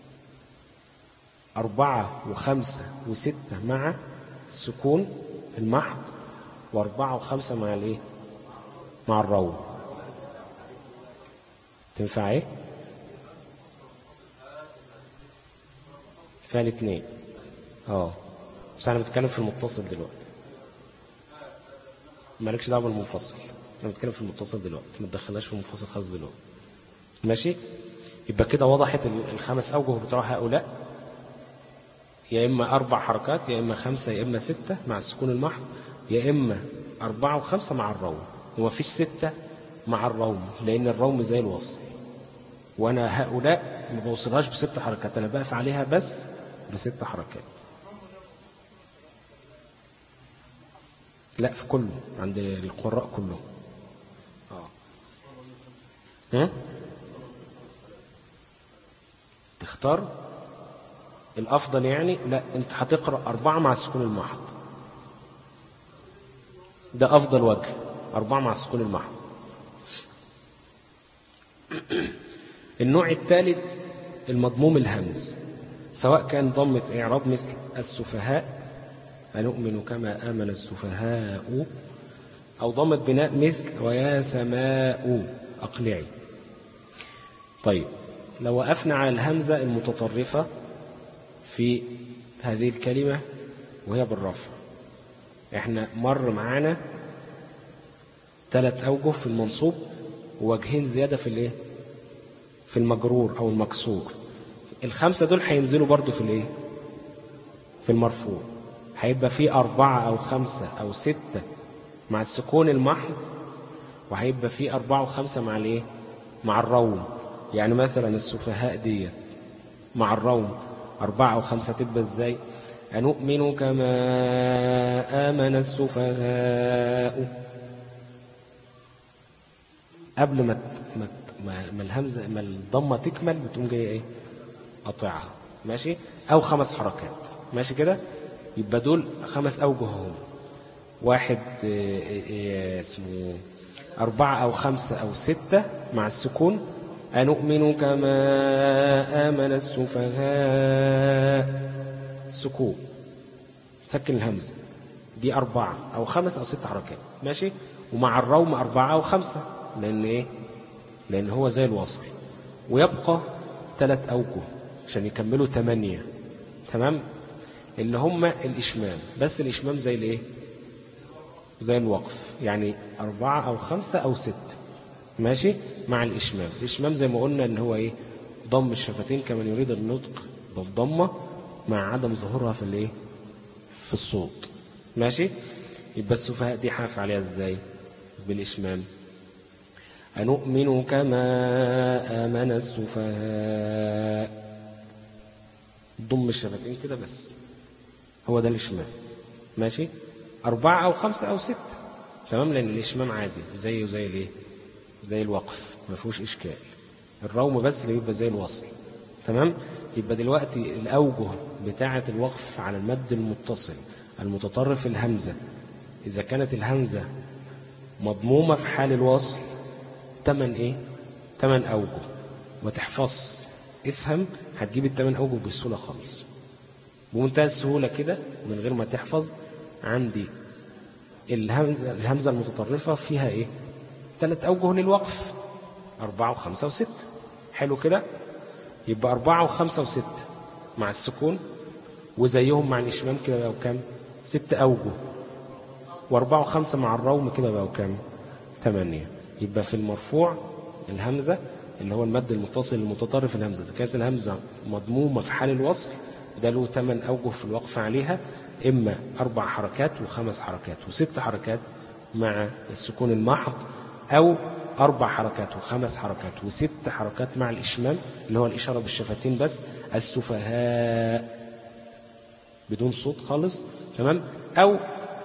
4 و5 و6 مع السكون المحض، و4 و5 مع الايه مع الروم. تنفع ايه فيها 2 بس انا بتكلم في المتصل دلوقتي، مالكش دعوه بالمنفصل، انا بتكلم في المتصل دلوقتي، ما تدخلناش في المنفصل خالص دلوقتي ماشي. يبقى كده وضحت ال5 أوجه بتوع هؤلاء، يا إما 4 حركات يا إما 5 يا إما 6 مع السكون المحض، يا إما 4 و5 مع الروم. وما فيش 6 مع الروم لأن الروم زي الوصل، وأنا هؤلاء ما بوصلهاش ب6 حركات، أنا بقف عليها بس ب6 حركات. لا في كله عند القراء كله. تختار الأفضل يعني. لا أنت هتقرأ 4 مع السكون المحض، ده أفضل وجه، 4 مع السكون المحض. النوع الثالث المضموم الهمز سواء كان ضمة إعراب مثل السفهاء أنؤمن كما آمن السفهاء، أو ضمة بناء مثل ويا سماء أقلعي. طيب لو وقفنا على الهمزة المتطرفة في هذه الكلمة وهي بالرفع، احنا مر معانا 3 أوجه في المنصوب ووجهين زيادة في الايه؟ في المجرور أو المكسور. ال5 دول هينزلوا برضو في الايه؟ في المرفوع. هيبقى في 4 أو 5 أو 6 مع السكون المحض، وهيبقى في 4 و5 مع الايه؟ مع الروم. يعني مثلا السفهاء دي مع الروم 4 أو 5 تبقى ازاي؟ أنؤمن كما آمن السفهاء. قبل ما الهمزة ما الضمة تكمل بتقوم جاية ايه؟ قطعها. ماشي؟ أو 5 حركات. ماشي كده؟ يبقى دول 5 أوجه هم. واحد اسمه 4 أو 5 أو 6 مع السكون، أنؤمن كما آمن السفهاء، سكون سكن الهمزة دي 4 أو 5 أو 6 حركات. ماشي؟ ومع الروم 4 أو 5 لأن إيه؟ لأن هو زي الوصل. ويبقى 3 أوجه عشان يكملوا 8. تمام؟ اللي هم الإشمام، بس الإشمام زي الإيه؟ زي الوقف، يعني 4 أو 5 أو 6. ماشي؟ مع الإشمام. الإشمام زي ما قلنا إن هو إيه؟ ضم الشفتين كمن يريد النطق بالضمة مع عدم ظهورها في الإيه؟ في الصوت. ماشي؟ يبقى السفهاء دي حاف عليها إزاي؟ بالإشمام. أنؤمن كما آمن السفهاء، ضم الشفتين كده بس، هو ده الإشمام. ماشي؟ 4 أو 5 أو 6. تمام؟ لأن الإشمام عادي زيه زي الإيه؟ زي الوقف، ما فيهوش إشكال. الروم بس اللي بيبقى زي الوصل. تمام؟ يبقى دلوقتي الأوجه بتاعة الوقف على المد المتصل المتطرف الهمزة، إذا كانت الهمزة مضمومة في حال الوصل 8 إيه؟ 8 أوجه. وتحفظ افهم، هتجيب ال8 أوجه بسهولة خالص، بمنتهى السهولة كده من غير ما تحفظ. عندي الهمزة المتطرفة فيها إيه؟ 3 أوجه للوقف، 4 و5 و6. حلو كده؟ يبقى 4 و5 و6 مع السكون، وزيهم مع الإشمام كده بقوا كام؟ 6 أوجه. و4 و5 مع الروم كده بقوا كام؟ 8. يبقى في المرفوع الهمزة اللي هو المد المتصل المتطرف الهمزة، إذا كانت الهمزة مضمومة في حال الوصل ده له 8 أوجه في الوقف عليها، إما 4 حركات و5 حركات و6 حركات مع السكون المحض، أو 4 حركات و5 حركات و6 حركات مع الإشمام اللي هو الإشارة بالشفتين بس، السفهاء بدون صوت خالص. تمام؟ أو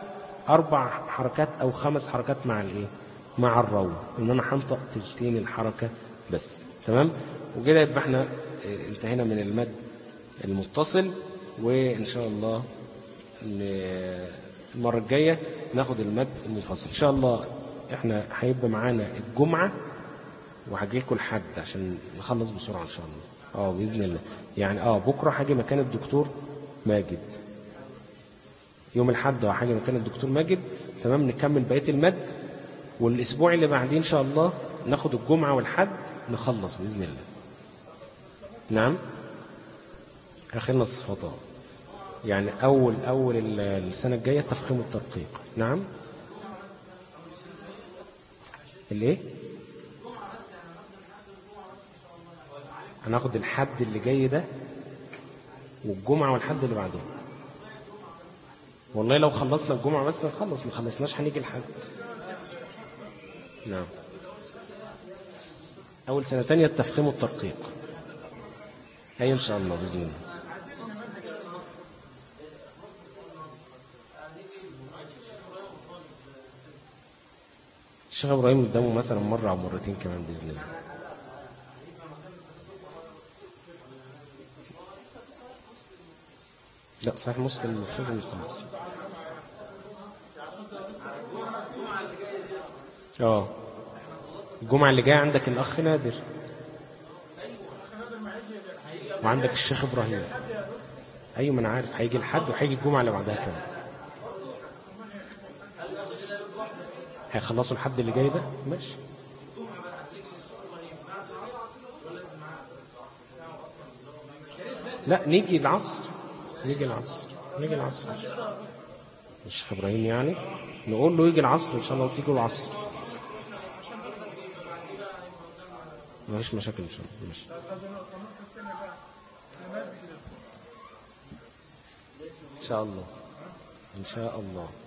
4 حركات أو 5 حركات مع الإيه؟ مع الروم، إن أنا هنطق تلتين الحركة بس. تمام؟ وكده يبقى احنا انتهينا من المد المتصل. وإن شاء الله المرة الجاية ناخد المد المنفصل إن شاء الله. احنا هيبقى معانا الجمعة وهجي لكم الحد عشان نخلص بسرعة إن شاء الله. بإذن الله. يعني بكرة هاجي مكان الدكتور ماجد، يوم الحد هاجي مكان الدكتور ماجد. تمام؟ نكمل بقية المد، والأسبوع اللي بعدين إن شاء الله ناخد الجمعة والحد نخلص بإذن الله. نعم؟ آخرنا الصفات. يعني أول السنة الجاية تفخيم الترقيق. نعم؟ الايه؟ هناخد الحد اللي جاي ده والجمعة والحد اللي بعده. والله لو خلصنا الجمعة بس نخلص، ما خلصناش هنيجي الحد. نعم. أول سنة تانية التفخيم الترقيق. أي إن شاء الله بإذن الله. الشيخ إبراهيم قدامه مثلا مرة أو مرتين كمان بإذن الله. لا صحيح مسلم المفروض انه خلاص. الجمعة اللي جاية عندك الأخ نادر وعندك الشيخ إبراهيم. ايوه ما انا عارف، هيجي الحد وهيجي الجمعه اللي بعدها كمان. هيخلصوا الحد اللي جاي ده، ماشي. لا نيجي العصر، نيجي العصر، نيجي العصر. الشيخ ابراهيم يعني نقول له يجي العصر ان شاء الله وتيجوا العصر. مفيش مشاكل ان شاء الله. ماشي ان شاء الله، ان شاء الله.